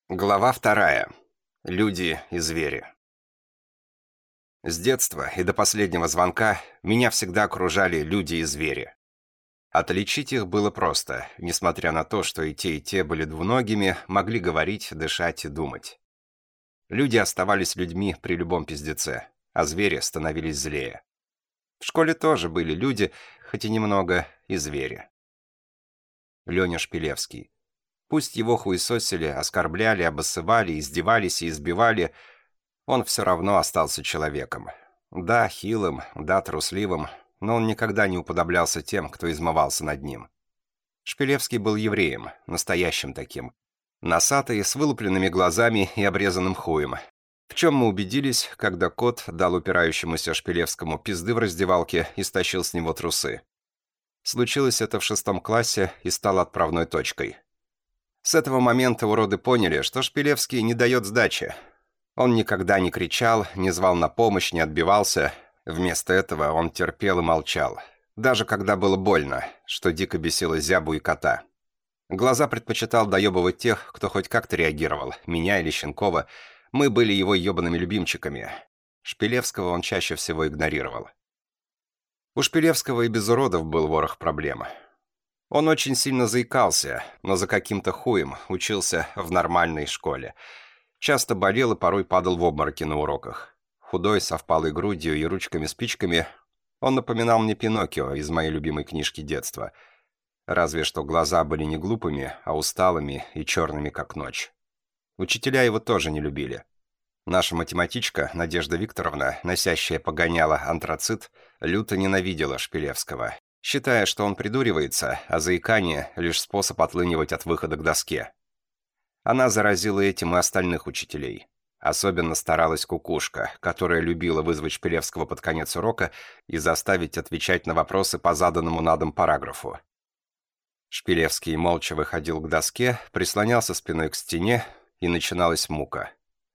Глава 2. Люди и звери. С детства и до последнего звонка меня всегда окружали люди и звери. Отличить их было просто, несмотря на то, что и те были двуногими, могли говорить, дышать и думать. Люди оставались людьми при любом пиздеце, а звери становились злее. В школе тоже были люди, хоть и немного, и звери. Леня Шпилевский. Пусть его хуесосили, оскорбляли, обоссывали, издевались и избивали, он все равно остался человеком. Да, хилым, да, трусливым, но он никогда не уподоблялся тем, кто измывался над ним. Шпилевский был евреем, настоящим таким. Носатый, с вылупленными глазами и обрезанным хуем. В чем мы убедились, когда кот дал упирающемуся Шпилевскому пизды в раздевалке и стащил с него трусы. Случилось это в 6 классе и стало отправной точкой. С этого момента уроды поняли, что Шпилевский не дает сдачи. Он никогда не кричал, не звал на помощь, не отбивался. Вместо этого он терпел и молчал. Даже когда было больно, что дико бесило Зябу и кота. Глаза предпочитал доебывать тех, кто хоть как-то реагировал, меня или Щенкова. Мы были его ебаными любимчиками. Шпилевского он чаще всего игнорировал. У Шпилевского и без уродов был ворох проблем. Он очень сильно заикался, но за каким-то хуем учился в нормальной школе. Часто болел и порой падал в обмороки на уроках. Худой, со впалой грудью и ручками-спичками, он напоминал мне Пиноккио из моей любимой книжки детства. Разве что глаза были не глупыми, а усталыми и черными, как ночь. Учителя его тоже не любили. Наша математичка, Надежда Викторовна, носящая погоняла антрацит, люто ненавидела Шпилевского, считая, что он придуривается, а заикание — лишь способ отлынивать от выхода к доске. Она заразила этим и остальных учителей. Особенно старалась Кукушка, которая любила вызвать Шпилевского под конец урока и заставить отвечать на вопросы по заданному на дом параграфу. Шпилевский молча выходил к доске, прислонялся спиной к стене, и начиналась мука.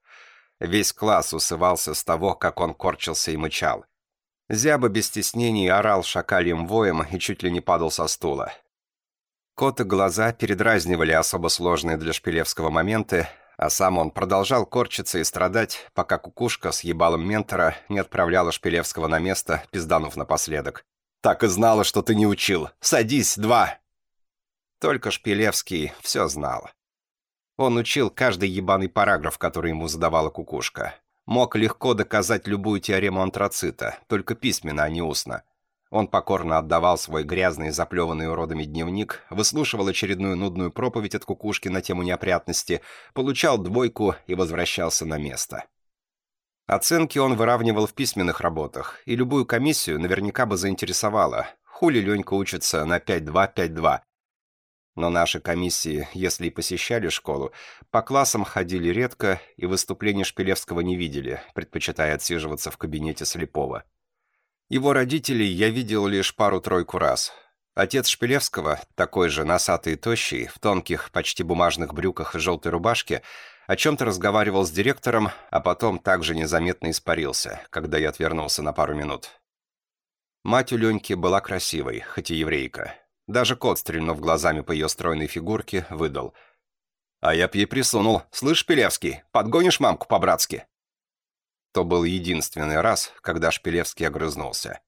Весь класс усывался с того, как он корчился и мычал. Зяба без стеснений орал шакальем воем и чуть ли не падал со стула. Кот и глаза передразнивали особо сложные для Шпилевского моменты, а сам он продолжал корчиться и страдать, пока Кукушка с ебалом ментора не отправляла Шпилевского на место, пизданув напоследок. «Так и знала, что ты не учил! Садись, 2!» Только Шпилевский все знал. Он учил каждый ебаный параграф, который ему задавала Кукушка. Мог легко доказать любую теорему антрацита, только письменно, а не устно. Он покорно отдавал свой грязный, заплеванный уродами дневник, выслушивал очередную нудную проповедь от Кукушки на тему неопрятности, получал 2 и возвращался на место. Оценки он выравнивал в письменных работах, и любую комиссию наверняка бы заинтересовало, хули Ленька учится на 5-2, 5-2. Но наши комиссии, если и посещали школу, по классам ходили редко и выступлений Шпилевского не видели, предпочитая отсиживаться в кабинете слепого. Его родителей я видел лишь пару-тройку раз. Отец Шпилевского, такой же носатый и тощий, в тонких, почти бумажных брюках и желтой рубашке, о чем-то разговаривал с директором, а потом также незаметно испарился, когда я отвернулся на пару минут. Мать у Леньки была красивой, хоть и еврейка. Даже кот, стрельнув глазами по ее стройной фигурке, выдал. «А я б ей присунул. Слышь, Шпилевский, подгонишь мамку по-братски?» То был единственный раз, когда Шпилевский огрызнулся.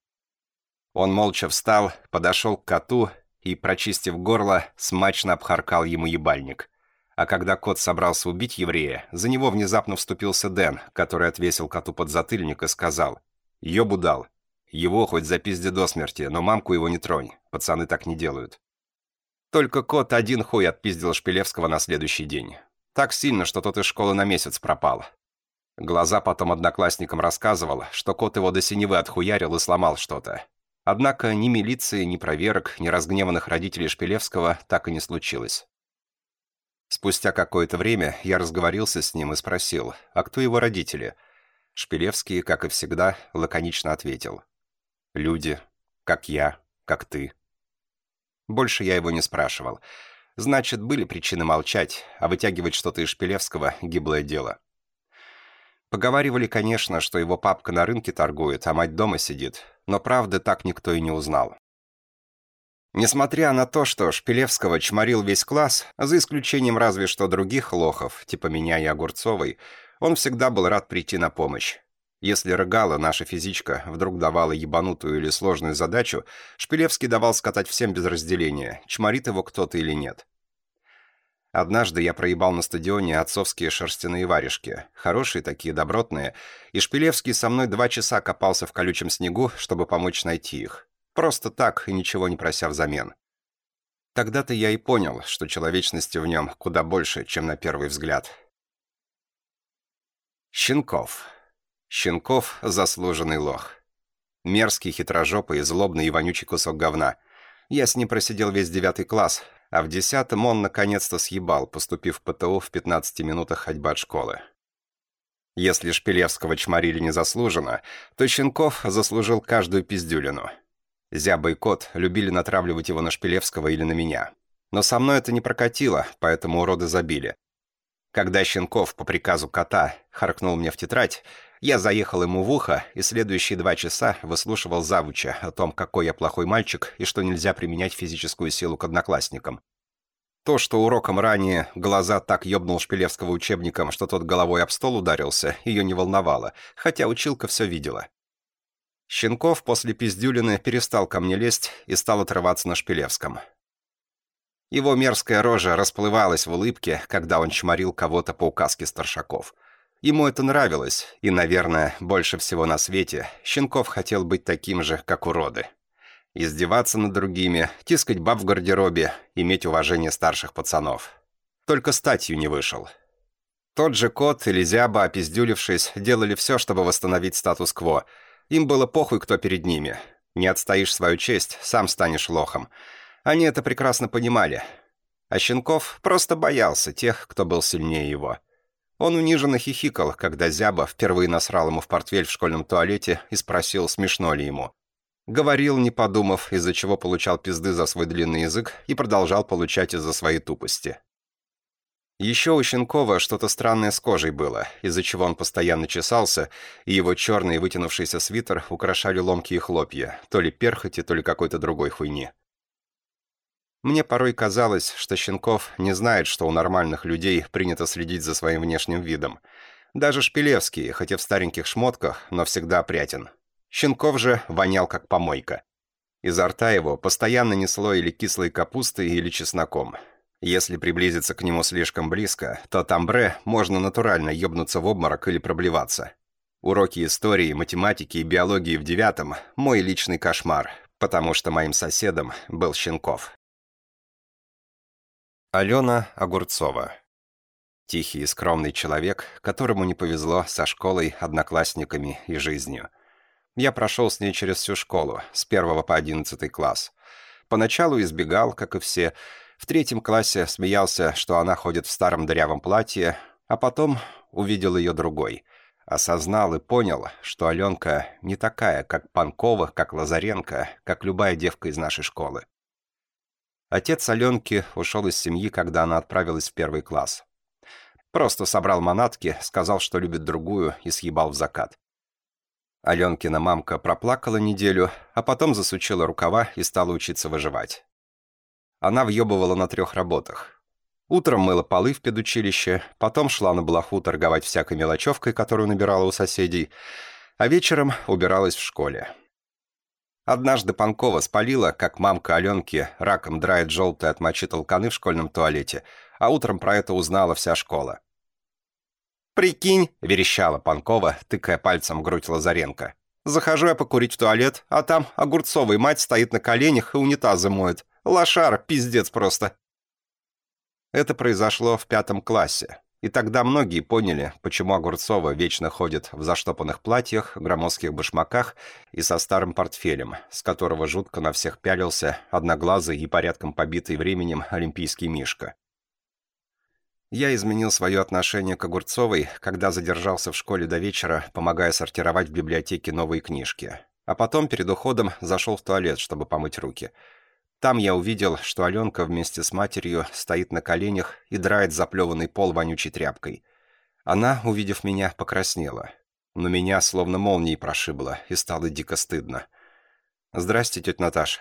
Он молча встал, подошел к коту и, прочистив горло, смачно обхаркал ему ебальник. А когда кот собрался убить еврея, за него внезапно вступился Дэн, который отвесил коту подзатыльник и сказал: «Ёбу дал. Его хоть запизди до смерти, но мамку его не тронь, пацаны так не делают». Только кот один хуй отпиздил Шпилевского на следующий день. Так сильно, что тот из школы на месяц пропал. Глаза потом одноклассникам рассказывал, что кот его до синевы отхуярил и сломал что-то. Однако ни милиции, ни проверок, ни разгневанных родителей Шпилевского так и не случилось. Спустя какое-то время я разговорился с ним и спросил, а кто его родители? Шпилевский, как и всегда, лаконично ответил: «Люди, как я, как ты». Больше я его не спрашивал. Значит, были причины молчать, а вытягивать что-то из Шпилевского — гиблое дело. Поговаривали, конечно, что его папка на рынке торгует, а мать дома сидит, но правды так никто и не узнал. Несмотря на то, что Шпилевского чморил весь класс, за исключением разве что других лохов, типа меня и Огурцовой, он всегда был рад прийти на помощь. Если рыгала наша физичка вдруг давала ебанутую или сложную задачу, Шпилевский давал скатать всем без разделения, чморит его кто-то или нет. Однажды я проебал на стадионе отцовские шерстяные варежки, хорошие такие, добротные, и Шпилевский со мной 2 часа копался в колючем снегу, чтобы помочь найти их. Просто так и ничего не прося взамен. Тогда-то я и понял, что человечности в нем куда больше, чем на первый взгляд. Щенков. Щенков — заслуженный лох. Мерзкий, хитрожопый, злобный и вонючий кусок говна. Я с ним просидел весь 9 класс, а в 10-м он наконец-то съебал, поступив в ПТУ в 15 минутах ходьбы от школы. Если Шпилевского чморили незаслуженно, то Щенков заслужил каждую пиздюлину. Зяба и Кот любили натравливать его на Шпилевского или на меня. Но со мной это не прокатило, поэтому уроды забили. Когда Щенков по приказу Кота харкнул мне в тетрадь, я заехал ему в ухо и следующие 2 часа выслушивал завуча о том, какой я плохой мальчик и что нельзя применять физическую силу к одноклассникам. То, что уроком ранее глаза так ёбнул Шпилевского учебником, что тот головой об стол ударился, ее не волновало, хотя училка все видела. Щенков после пиздюлины перестал ко мне лезть и стал отрываться на Шпилевском. Его мерзкая рожа расплывалась в улыбке, когда он чморил кого-то по указке старшаков. Ему это нравилось, и, наверное, больше всего на свете Щенков хотел быть таким же, как уроды. Издеваться над другими, тискать баб в гардеробе, иметь уважение старших пацанов. Только статью не вышел. Тот же Кот или Зяба, опиздюлившись, делали все, чтобы восстановить статус-кво. Им было похуй, кто перед ними. Не отстоишь свою честь, сам станешь лохом. Они это прекрасно понимали. А Щенков просто боялся тех, кто был сильнее его. Он униженно хихикал, когда Зяба впервые насрал ему в портфель в школьном туалете и спросил, смешно ли ему. Говорил, не подумав, из-за чего получал пизды за свой длинный язык и продолжал получать из-за своей тупости. Еще у Щенкова что-то странное с кожей было, из-за чего он постоянно чесался, и его черный вытянувшийся свитер украшали ломкие хлопья, то ли перхоти, то ли какой-то другой хуйни. Мне порой казалось, что Щенков не знает, что у нормальных людей принято следить за своим внешним видом. Даже Шпилевский, хоть и в стареньких шмотках, но всегда опрятен. Щенков же вонял как помойка. Изо рта его постоянно несло или кислой капустой, или чесноком. Если приблизиться к нему слишком близко, то от амбре можно натурально ёбнуться в обморок или проблеваться. Уроки истории, математики и биологии в 9-м – мой личный кошмар, потому что моим соседом был Щенков. Алена Огурцова. Тихий и скромный человек, которому не повезло со школой, одноклассниками и жизнью. Я прошел с ней через всю школу, с 1 по 11 класс. Поначалу избегал, как и все. В 3 классе смеялся, что она ходит в старом дырявом платье, а потом увидел ее другой. Осознал и понял, что Аленка не такая, как Панкова, как Лазаренко, как любая девка из нашей школы. Отец Аленки ушел из семьи, когда она отправилась в 1 класс. Просто собрал манатки, сказал, что любит другую, и съебал в закат. Аленкина мамка проплакала неделю, а потом засучила рукава и стала учиться выживать. Она въебывала на 3 работах. Утром мыла полы в педучилище, потом шла на блоху торговать всякой мелочевкой, которую набирала у соседей, а вечером убиралась в школе. Однажды Панкова спалила, как мамка Аленки раком драет желтые от мочи толканы в школьном туалете, а утром про это узнала вся школа. «Прикинь!» — верещала Панкова, тыкая пальцем в грудь Лазаренко. «Захожу я покурить в туалет, а там Огурцовой мать стоит на коленях и унитазы моет. Лошара, пиздец просто!» Это произошло в 5 классе, и тогда многие поняли, почему Огурцова вечно ходит в заштопанных платьях, громоздких башмаках и со старым портфелем, с которого жутко на всех пялился одноглазый и порядком побитый временем олимпийский Мишка. Я изменил свое отношение к Огурцовой, когда задержался в школе до вечера, помогая сортировать в библиотеке новые книжки. А потом перед уходом зашел в туалет, чтобы помыть руки. Там я увидел, что Аленка вместе с матерью стоит на коленях и драет заплеванный пол вонючей тряпкой. Она, увидев меня, покраснела. Но меня словно молнией прошибло, и стало дико стыдно. «Здрасте, тетя Наташ».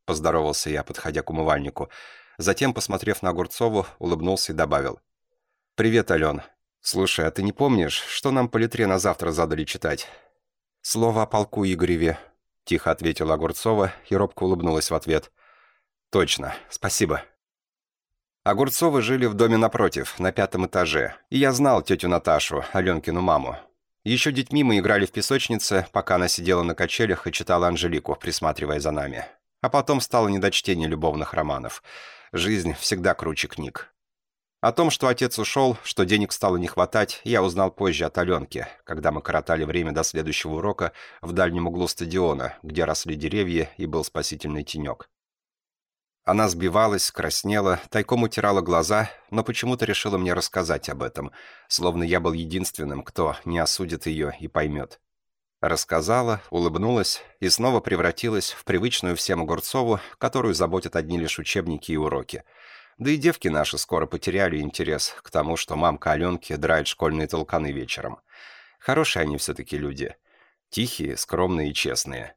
поздоровался я, подходя к умывальнику. Затем, посмотрев на Огурцову, улыбнулся и добавил. «Привет, Ален. Слушай, а ты не помнишь, что нам по литре на завтра задали читать?» «Слово о полку Игореве», — тихо ответила Огурцова и робко улыбнулась в ответ. «Точно, спасибо». Огурцовы жили в доме напротив, на 5-м этаже, и я знал тетю Наташу, Аленкину маму. Еще детьми мы играли в песочнице, пока она сидела на качелях и читала Анжелику, присматривая за нами. А потом стало не до чтения любовных романов. Жизнь всегда круче книг. О том, что отец ушел, что денег стало не хватать, я узнал позже от Аленки, когда мы коротали время до следующего урока в дальнем углу стадиона, где росли деревья и был спасительный тенек. Она сбивалась, краснела, тайком утирала глаза, но почему-то решила мне рассказать об этом, словно я был единственным, кто не осудит ее и поймет. Рассказала, улыбнулась и снова превратилась в привычную всем Огурцову, которую заботят одни лишь учебники и уроки. Да и девки наши скоро потеряли интерес к тому, что мамка Аленки драет школьные толканы вечером. Хорошие они все-таки люди. Тихие, скромные и честные.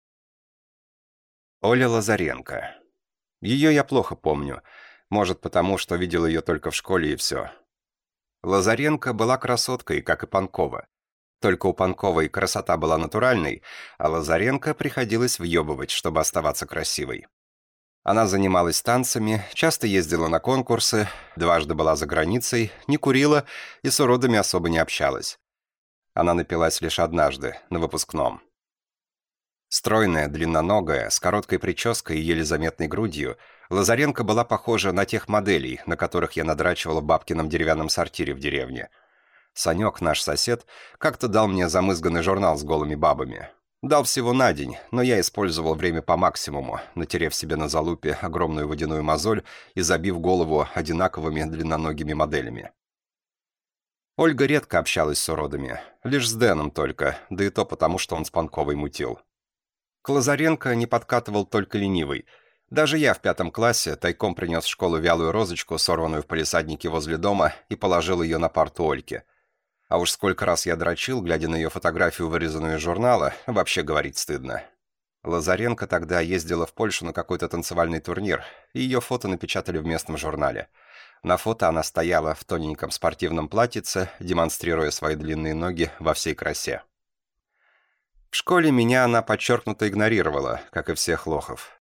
Оля Лазаренко. Ее я плохо помню. Может, потому, что видел ее только в школе и все. Лазаренко была красоткой, как и Панкова. Только у Панковой красота была натуральной, а Лазаренко приходилось въебывать, чтобы оставаться красивой. Она занималась танцами, часто ездила на конкурсы, дважды была за границей, не курила и с уродами особо не общалась. Она напилась лишь однажды, на выпускном. Стройная, длинноногая, с короткой прической и еле заметной грудью, Лазаренко была похожа на тех моделей, на которых я надрачивал в бабкином деревянном сортире в деревне. Санек, наш сосед, как-то дал мне замызганный журнал с голыми бабами. Дал всего на день, но я использовал время по максимуму, натерев себе на залупе огромную водяную мозоль и забив голову одинаковыми длинноногими моделями. Ольга редко общалась с уродами, лишь с Дэном только, да и то потому, что он с Панковой мутил. К Лазаренко не подкатывал только ленивый. Даже я в 5 классе тайком принес в школу вялую розочку, сорванную в палисаднике возле дома, и положил ее на парту Ольки. А уж сколько раз я дрочил, глядя на ее фотографию, вырезанную из журнала, вообще говорить стыдно. Лазаренко тогда ездила в Польшу на какой-то танцевальный турнир, и ее фото напечатали в местном журнале. На фото она стояла в тоненьком спортивном платьице, демонстрируя свои длинные ноги во всей красе. В школе меня она подчеркнуто игнорировала, как и всех лохов.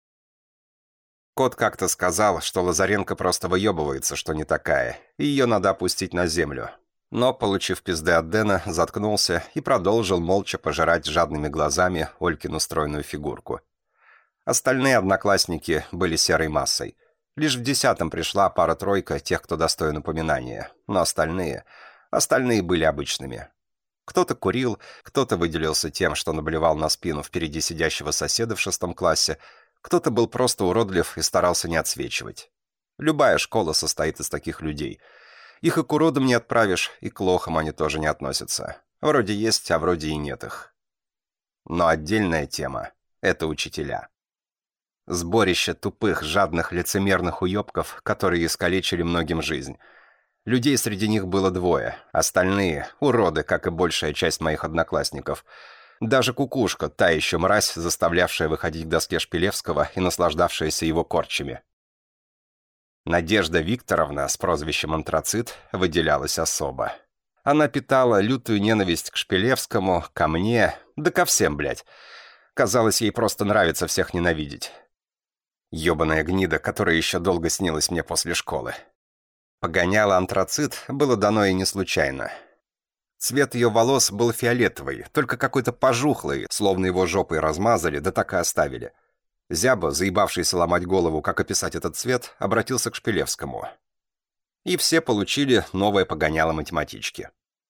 Кот как-то сказал, что Лазаренко просто выебывается, что не такая, и ее надо опустить на землю. Но, получив пизды от Дэна, заткнулся и продолжил молча пожирать жадными глазами Олькину стройную фигурку. Остальные одноклассники были серой массой. Лишь в 10-м пришла пара-тройка тех, кто достоин упоминания, но остальные были обычными. Кто-то курил, кто-то выделился тем, что наблевал на спину впереди сидящего соседа в 6 классе, кто-то был просто уродлив и старался не отсвечивать. Любая школа состоит из таких людей. Их и к уродам не отправишь, и к лохам они тоже не относятся. Вроде есть, а вроде и нет их. Но отдельная тема — это учителя. Сборище тупых, жадных, лицемерных уебков, которые искалечили многим жизнь. Людей среди них было 2, остальные — уроды, как и большая часть моих одноклассников. Даже Кукушка, та еще мразь, заставлявшая выходить к доске Шпилевского и наслаждавшаяся его корчами. Надежда Викторовна с прозвищем Антрацит выделялась особо. Она питала лютую ненависть к Шпилевскому, ко мне, да ко всем, блядь. Казалось, ей просто нравится всех ненавидеть. Ёбаная гнида, которая еще долго снилась мне после школы. Погоняла Антрацит было дано и не случайно. Цвет ее волос был фиолетовый, только какой-то пожухлый, словно его жопой размазали, да так и оставили. Зяба, заебавшийся ломать голову, как описать этот цвет, обратился к Шпилевскому. И все получили новое погоняло математички.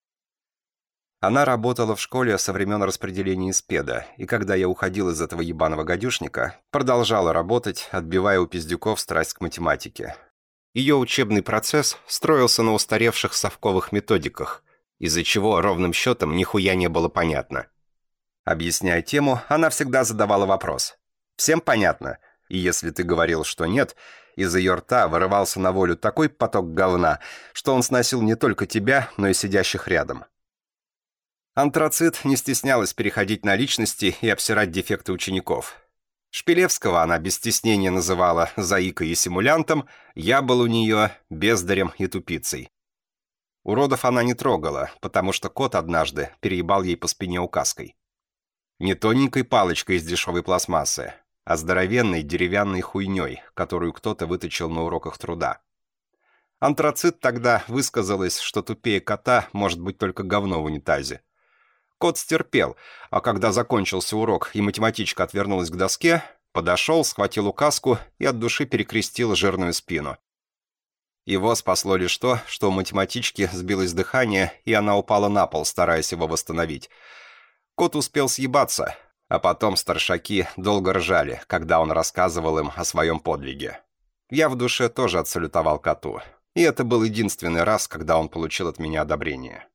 Она работала в школе со времен распределения ИСПЕДа, и когда я уходил из этого ебаного гадюшника, продолжала работать, отбивая у пиздюков страсть к математике. Ее учебный процесс строился на устаревших совковых методиках, из-за чего ровным счетом нихуя не было понятно. Объясняя тему, она всегда задавала вопрос. «Всем понятно?» И если ты говорил, что нет, из ее рта вырывался на волю такой поток говна, что он сносил не только тебя, но и сидящих рядом. Антрацит не стеснялась переходить на личности и обсирать дефекты учеников. Шпилевского она без стеснения называла заикой и симулянтом, я был у нее бездарем и тупицей. Уродов она не трогала, потому что кот однажды переебал ей по спине указкой. Не тоненькой палочкой из дешевой пластмассы, а здоровенной деревянной хуйней, которую кто-то выточил на уроках труда. Антрацит тогда высказалась, что тупее кота может быть только говно в унитазе. Кот стерпел, а когда закончился урок и математичка отвернулась к доске, подошел, схватил указку и от души перекрестил жирную спину. Его спасло лишь то, что у математички сбилось дыхание, и она упала на пол, стараясь его восстановить. Кот успел съебаться, а потом старшаки долго ржали, когда он рассказывал им о своем подвиге. Я в душе тоже отсалютовал коту, и это был единственный раз, когда он получил от меня одобрение.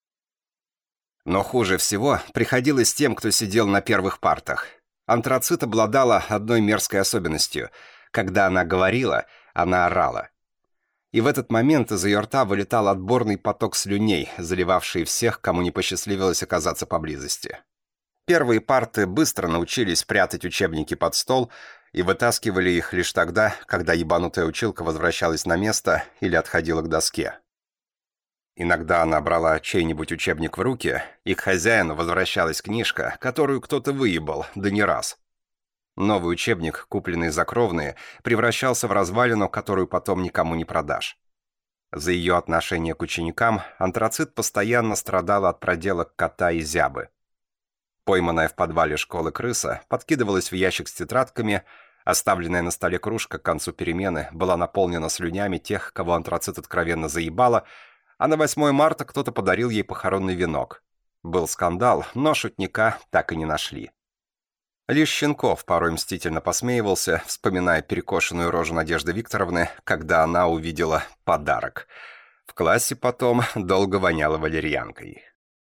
Но хуже всего приходилось тем, кто сидел на первых партах. Антрацит обладала одной мерзкой особенностью. Когда она говорила, она орала. И в этот момент из ее рта вылетал отборный поток слюней, заливавший всех, кому не посчастливилось оказаться поблизости. Первые парты быстро научились прятать учебники под стол и вытаскивали их лишь тогда, когда ебанутая училка возвращалась на место или отходила к доске. Иногда она брала чей-нибудь учебник в руки, и к хозяину возвращалась книжка, которую кто-то выебал, да не раз. Новый учебник, купленный за кровные, превращался в развалину, которую потом никому не продашь. За ее отношение к ученикам Антрацит постоянно страдала от проделок кота и зябы. Пойманная в подвале школы крыса подкидывалась в ящик с тетрадками, оставленная на столе кружка к концу перемены была наполнена слюнями тех, кого Антрацит откровенно заебала, а на 8 марта кто-то подарил ей похоронный венок. Был скандал, но шутника так и не нашли. Лишь Щенков порой мстительно посмеивался, вспоминая перекошенную рожу Надежды Викторовны, когда она увидела подарок. В классе потом долго воняло валерьянкой.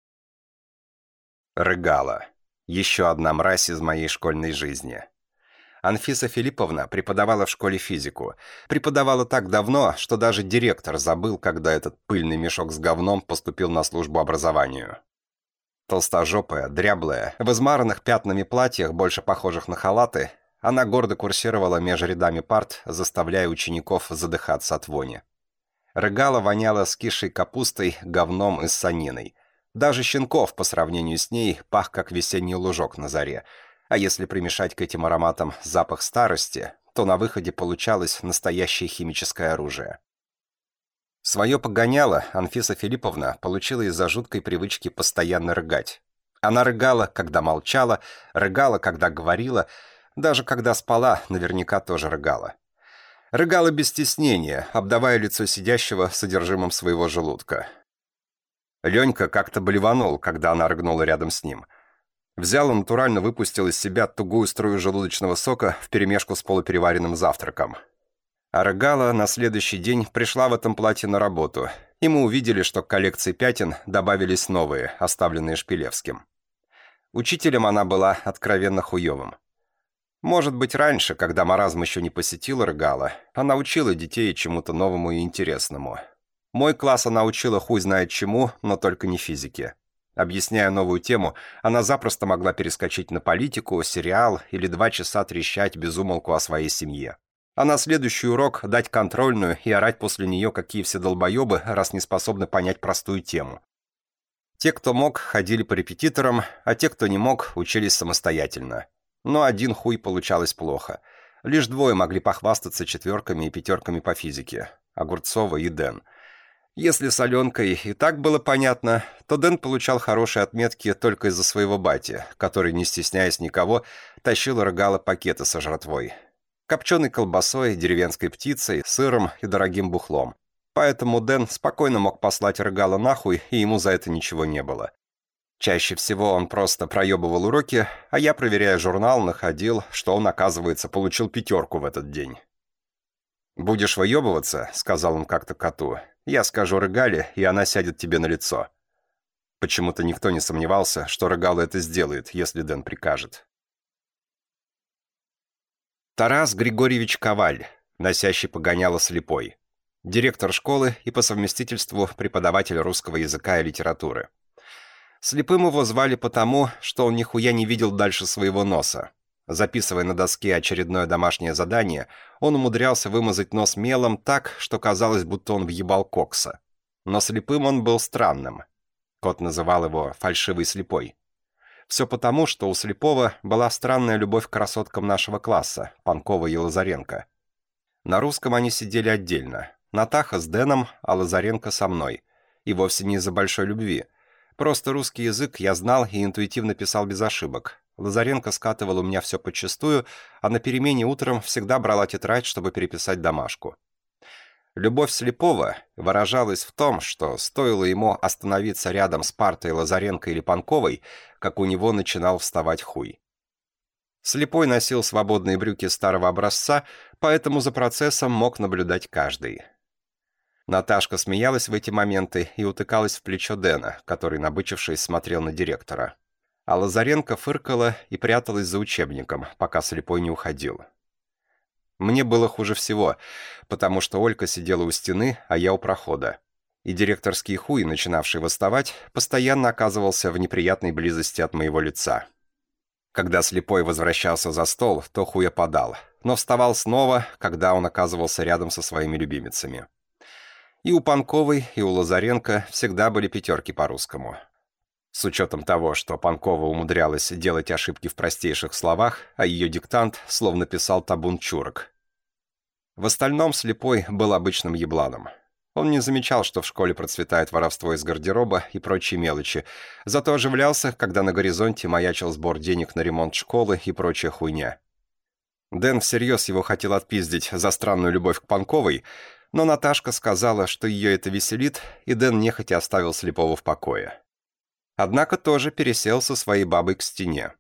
Рыгала. Еще одна мразь из моей школьной жизни. Анфиса Филипповна преподавала в школе физику. Преподавала так давно, что даже директор забыл, когда этот пыльный мешок с говном поступил на службу образованию. Толстожопая, дряблая, в измаранных пятнами платьях, больше похожих на халаты, она гордо курсировала между рядами парт, заставляя учеников задыхаться от вони. Рыгала воняла скисшей капустой, говном и ссаниной. Даже Щенков, по сравнению с ней, пах, как весенний лужок на заре. А если примешать к этим ароматам запах старости, то на выходе получалось настоящее химическое оружие. Свое погоняло Анфиса Филипповна получила из-за жуткой привычки постоянно рыгать. Она рыгала, когда молчала, рыгала, когда говорила, даже когда спала, наверняка тоже рыгала. Рыгала без стеснения, обдавая лицо сидящего содержимым своего желудка. Ленька как-то блеванул, когда она рыгнула рядом с ним. Взял и натурально выпустил из себя тугую струю желудочного сока вперемешку с полупереваренным завтраком. А рыгала на следующий день пришла в этом платье на работу, и мы увидели, что к коллекции пятен добавились новые, оставленные Шпилевским. Учителем она была откровенно хуевым. Может быть, раньше, когда маразм еще не посетила рыгала, она учила детей чему-то новому и интересному. Мой класс она учила хуй знает чему, но только не физике. Объясняя новую тему, она запросто могла перескочить на политику, сериал или 2 часа трещать без умолку о своей семье. А на следующий урок дать контрольную и орать после нее, какие все долбоебы, раз не способны понять простую тему. Те, кто мог, ходили по репетиторам, а те, кто не мог, учились самостоятельно. Но один хуй получалось плохо. Лишь 2 могли похвастаться 4 и 5 по физике – Огурцова и Дэн. Если с Аленкой и так было понятно, то Дэн получал хорошие отметки только из-за своего бати, который, не стесняясь никого, тащил рыгало пакеты со жратвой. Копченой колбасой, деревенской птицей, сыром и дорогим бухлом. Поэтому Дэн спокойно мог послать рыгало нахуй, и ему за это ничего не было. Чаще всего он просто проебывал уроки, а я, проверяя журнал, находил, что он, оказывается, получил 5 в этот день. «Будешь выебываться», — сказал он как-то коту, — «я скажу рыгале, и она сядет тебе на лицо». Почему-то никто не сомневался, что рыгало это сделает, если Дэн прикажет. Тарас Григорьевич Коваль, носящий погоняло слепой. Директор школы и по совместительству преподаватель русского языка и литературы. Слепым его звали потому, что он нихуя не видел дальше своего носа. Записывая на доске очередное домашнее задание, он умудрялся вымазать нос мелом так, что казалось, будто он въебал кокса. Но слепым он был странным. Кот называл его «фальшивый слепой». Все потому, что у слепого была странная любовь к красоткам нашего класса, Панкова и Лазаренко. На русском они сидели отдельно. Натаха с Дэном, а Лазаренко со мной. И вовсе не из-за большой любви. Просто русский язык я знал и интуитивно писал без ошибок. Лазаренко скатывал у меня все подчистую, а на перемене утром всегда брала тетрадь, чтобы переписать домашку. Любовь слепого выражалась в том, что стоило ему остановиться рядом с партой Лазаренко или Панковой, как у него начинал вставать хуй. Слепой носил свободные брюки старого образца, поэтому за процессом мог наблюдать каждый. Наташка смеялась в эти моменты и утыкалась в плечо Дэна, который, набычившись, смотрел на директора. А Лазаренко фыркала и пряталась за учебником, пока слепой не уходил. Мне было хуже всего, потому что Олька сидела у стены, а я у прохода. И директорский хуй, начинавший восставать, постоянно оказывался в неприятной близости от моего лица. Когда слепой возвращался за стол, то хуй опадал, но вставал снова, когда он оказывался рядом со своими любимицами. И у Панковой, и у Лазаренко всегда были пятерки по-русскому. С учетом того, что Панкова умудрялась делать ошибки в простейших словах, а ее диктант словно писал табун чурок. В остальном слепой был обычным ебланом. Он не замечал, что в школе процветает воровство из гардероба и прочие мелочи, зато оживлялся, когда на горизонте маячил сбор денег на ремонт школы и прочая хуйня. Дэн всерьез его хотел отпиздить за странную любовь к Панковой, но Наташка сказала, что ее это веселит, и Дэн нехотя оставил слепого в покое. Однако тоже пересел со своей бабой к стене.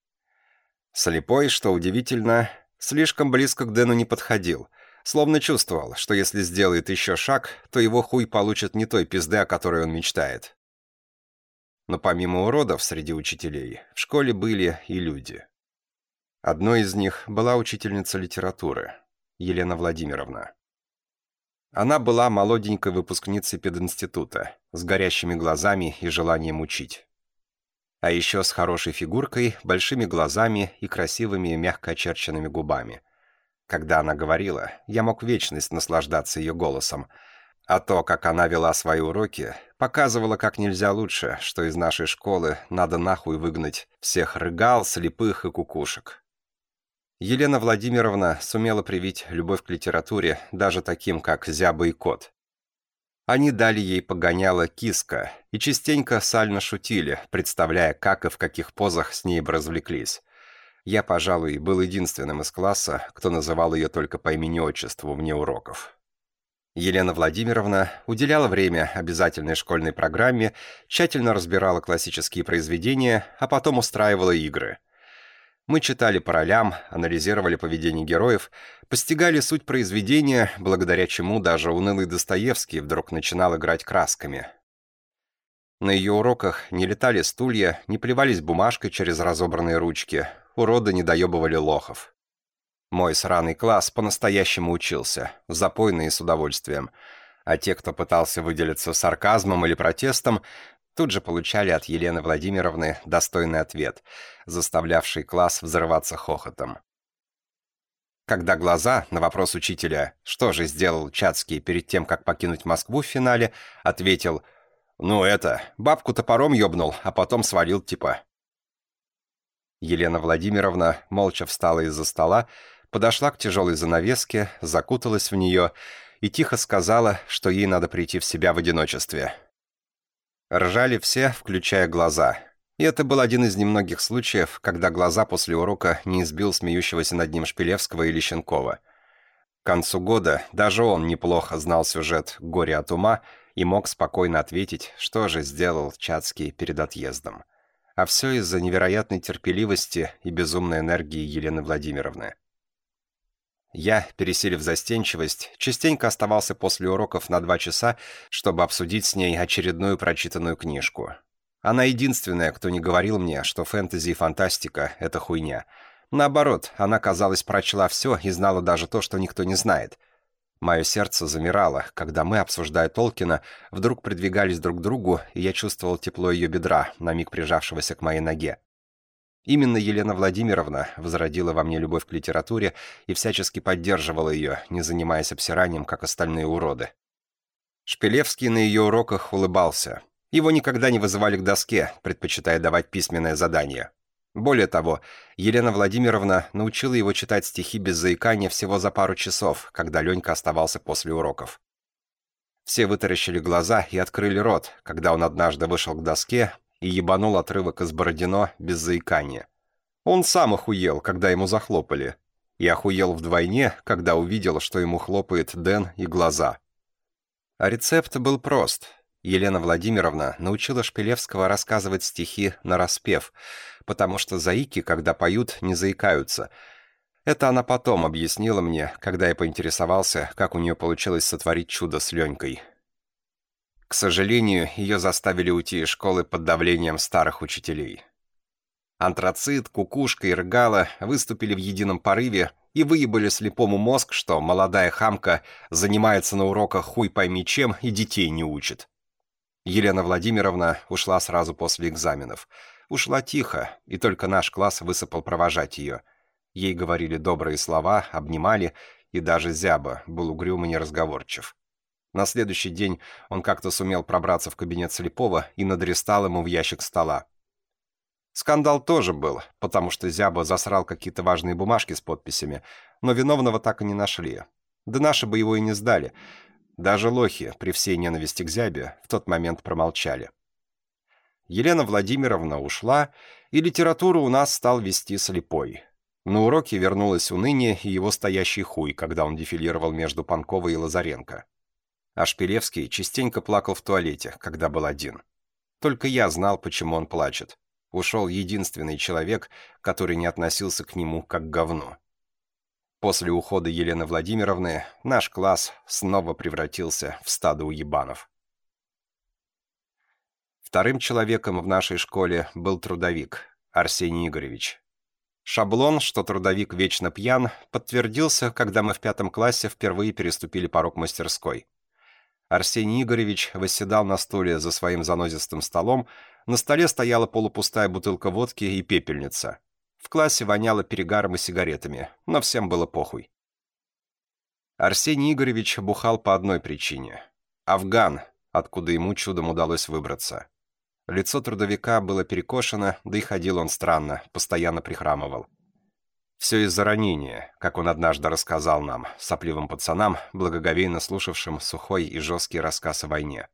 Слепой, что удивительно, слишком близко к Дэну не подходил, словно чувствовал, что если сделает еще шаг, то его хуй получит не той пизды, о которой он мечтает. Но помимо уродов среди учителей, в школе были и люди. Одной из них была учительница литературы, Елена Владимировна. Она была молоденькой выпускницей пединститута, с горящими глазами и желанием учить. А еще с хорошей фигуркой, большими глазами и красивыми мягко очерченными губами. Когда она говорила, я мог вечность наслаждаться ее голосом, а то, как она вела свои уроки, показывало как нельзя лучше, что из нашей школы надо нахуй выгнать всех рыгал, слепых и кукушек. Елена Владимировна сумела привить любовь к литературе даже таким, как Зяба и Кот. Они дали ей погоняло киска и частенько сально шутили, представляя, как и в каких позах с ней бы развлеклись. Я, пожалуй, был единственным из класса, кто называл ее только по имени-отчеству вне уроков. Елена Владимировна уделяла время обязательной школьной программе, тщательно разбирала классические произведения, а потом устраивала игры. Мы читали по ролям, анализировали поведение героев, постигали суть произведения, благодаря чему даже унылый Достоевский вдруг начинал играть красками. На ее уроках не летали стулья, не плевались бумажкой через разобранные ручки, уроды не доебывали лохов. Мой сраный класс по-настоящему учился, запойно и с удовольствием, а те, кто пытался выделиться сарказмом или протестом, тут же получали от Елены Владимировны достойный ответ, заставлявший класс взрываться хохотом. Когда глаза на вопрос учителя, что же сделал Чацкий перед тем, как покинуть Москву в финале, ответил: «Ну бабку топором ёбнул, а потом свалил типа». Елена Владимировна молча встала из-за стола, подошла к тяжелой занавеске, закуталась в нее и тихо сказала, что ей надо прийти в себя в одиночестве. Ржали все, включая глаза. И это был один из немногих случаев, когда глаза после урока не избил смеющегося над ним Шпилевского или Щенкова. К концу года даже он неплохо знал сюжет «Горе от ума» и мог спокойно ответить, что же сделал Чацкий перед отъездом. А все из-за невероятной терпеливости и безумной энергии Елены Владимировны. Я, пересилив застенчивость, частенько оставался после уроков на 2 часа, чтобы обсудить с ней очередную прочитанную книжку. Она единственная, кто не говорил мне, что фэнтези и фантастика — это хуйня. Наоборот, она, казалось, прочла все и знала даже то, что никто не знает. Мое сердце замирало, когда мы, обсуждая Толкина, вдруг придвигались друг к другу, и я чувствовал тепло ее бедра, на миг прижавшегося к моей ноге. Именно Елена Владимировна возродила во мне любовь к литературе и всячески поддерживала ее, не занимаясь обсиранием, как остальные уроды. Шпилевский на ее уроках улыбался. Его никогда не вызывали к доске, предпочитая давать письменное задание. Более того, Елена Владимировна научила его читать стихи без заикания всего за пару часов, когда Ленька оставался после уроков. Все вытаращили глаза и открыли рот, когда он однажды вышел к доске и ебанул отрывок из Бородино без заикания. Он сам охуел, когда ему захлопали. И охуел вдвойне, когда увидел, что ему хлопает Дэн и глаза. А рецепт был прост. Елена Владимировна научила Шпилевского рассказывать стихи нараспев, потому что заики, когда поют, не заикаются. Это она потом объяснила мне, когда я поинтересовался, как у нее получилось сотворить чудо с Ленькой. К сожалению, ее заставили уйти из школы под давлением старых учителей. Антрацит, Кукушка и Рыгала выступили в едином порыве и выебали слепому мозг, что молодая хамка занимается на уроках хуй пойми чем и детей не учит. Елена Владимировна ушла сразу после экзаменов. Ушла тихо, и только наш класс высыпал провожать ее. Ей говорили добрые слова, обнимали, и даже Зяба был угрюм и неразговорчив. На следующий день он как-то сумел пробраться в кабинет слепого и надрестал ему в ящик стола. Скандал тоже был, потому что Зяба засрал какие-то важные бумажки с подписями, но виновного так и не нашли. Да наши бы его и не сдали. Даже лохи, при всей ненависти к Зябе, в тот момент промолчали. Елена Владимировна ушла, и литературу у нас стал вести слепой. На уроке вернулось уныние и его стоящий хуй, когда он дефилировал между Панковой и Лазаренко. А Шпилевский частенько плакал в туалете, когда был один. Только я знал, почему он плачет. Ушел единственный человек, который не относился к нему как к говну. После ухода Елены Владимировны наш класс снова превратился в стадо уебанов. Вторым человеком в нашей школе был трудовик, Арсений Игоревич. Шаблон, что трудовик вечно пьян, подтвердился, когда мы в 5 классе впервые переступили порог мастерской. Арсений Игоревич восседал на стуле за своим занозистым столом, на столе стояла полупустая бутылка водки и пепельница. В классе воняло перегаром и сигаретами, но всем было похуй. Арсений Игоревич бухал по одной причине. Афган, откуда ему чудом удалось выбраться. Лицо трудовика было перекошено, да и ходил он странно, постоянно прихрамывал. Все из-за ранения, как он однажды рассказал нам, сопливым пацанам, благоговейно слушавшим сухой и жесткий рассказ о войне.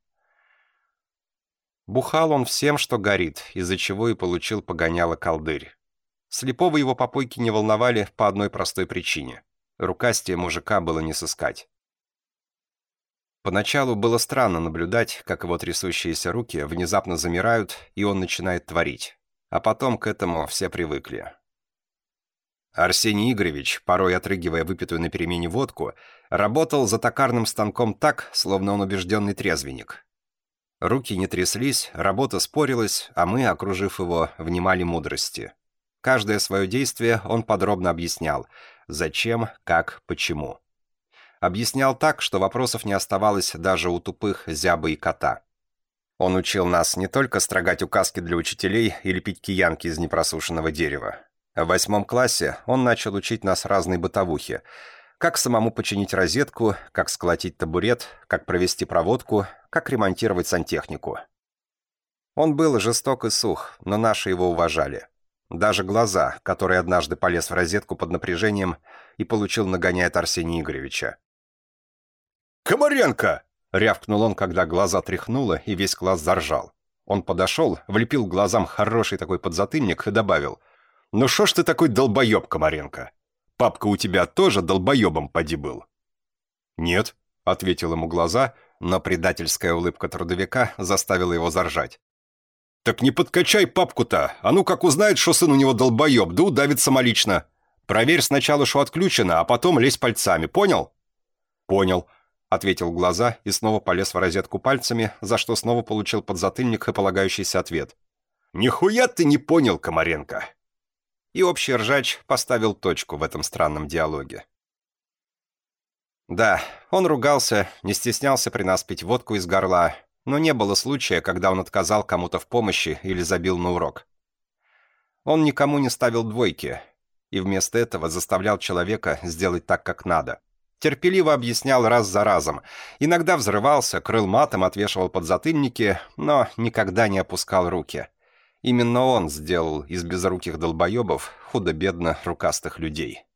Бухал он всем, что горит, из-за чего и получил погоняло колдырь. Слепого его попойки не волновали по одной простой причине. Рукастия мужика было не сыскать. Поначалу было странно наблюдать, как его трясущиеся руки внезапно замирают, и он начинает творить. А потом к этому все привыкли. Арсений Игоревич, порой отрыгивая выпитую на перемене водку, работал за токарным станком так, словно он убежденный трезвенник. Руки не тряслись, работа спорилась, а мы, окружив его, внимали мудрости. Каждое свое действие он подробно объяснял. Зачем, как, почему. Объяснял так, что вопросов не оставалось даже у тупых Зябы и Кота. Он учил нас не только строгать указки для учителей или пить киянки из непросушенного дерева. В 8 классе он начал учить нас разной бытовухе. Как самому починить розетку, как сколотить табурет, как провести проводку, как ремонтировать сантехнику. Он был жесток и сух, но наши его уважали. Даже глаза, который однажды полез в розетку под напряжением и получил нагоняя от Арсения Игоревича. «Комаренко!» — рявкнул он, когда глаза тряхнуло, и весь класс заржал. Он подошел, влепил глазам хороший такой подзатыльник и добавил: «Ну шо ж ты такой долбоеб, Комаренко? Папка у тебя тоже долбоебом поди был?» «Нет», — ответил ему глаза, но предательская улыбка трудовика заставила его заржать. «Так не подкачай папку-то, а ну как узнает, что сын у него долбоеб, да удавит самолично. Проверь сначала, что отключено, а потом лезь пальцами, понял?» «Понял», — ответил глаза и снова полез в розетку пальцами, за что снова получил подзатыльник и полагающийся ответ. «Нихуя ты не понял, Комаренко!» И общий ржач поставил точку в этом странном диалоге. Да, он ругался, не стеснялся при нас пить водку из горла, но не было случая, когда он отказал кому-то в помощи или забил на урок. Он никому не ставил двойки, и вместо этого заставлял человека сделать так, как надо. Терпеливо объяснял раз за разом. Иногда взрывался, крыл матом, отвешивал подзатыльники, но никогда не опускал руки. Именно он сделал из безруких долбоебов худо-бедно рукастых людей.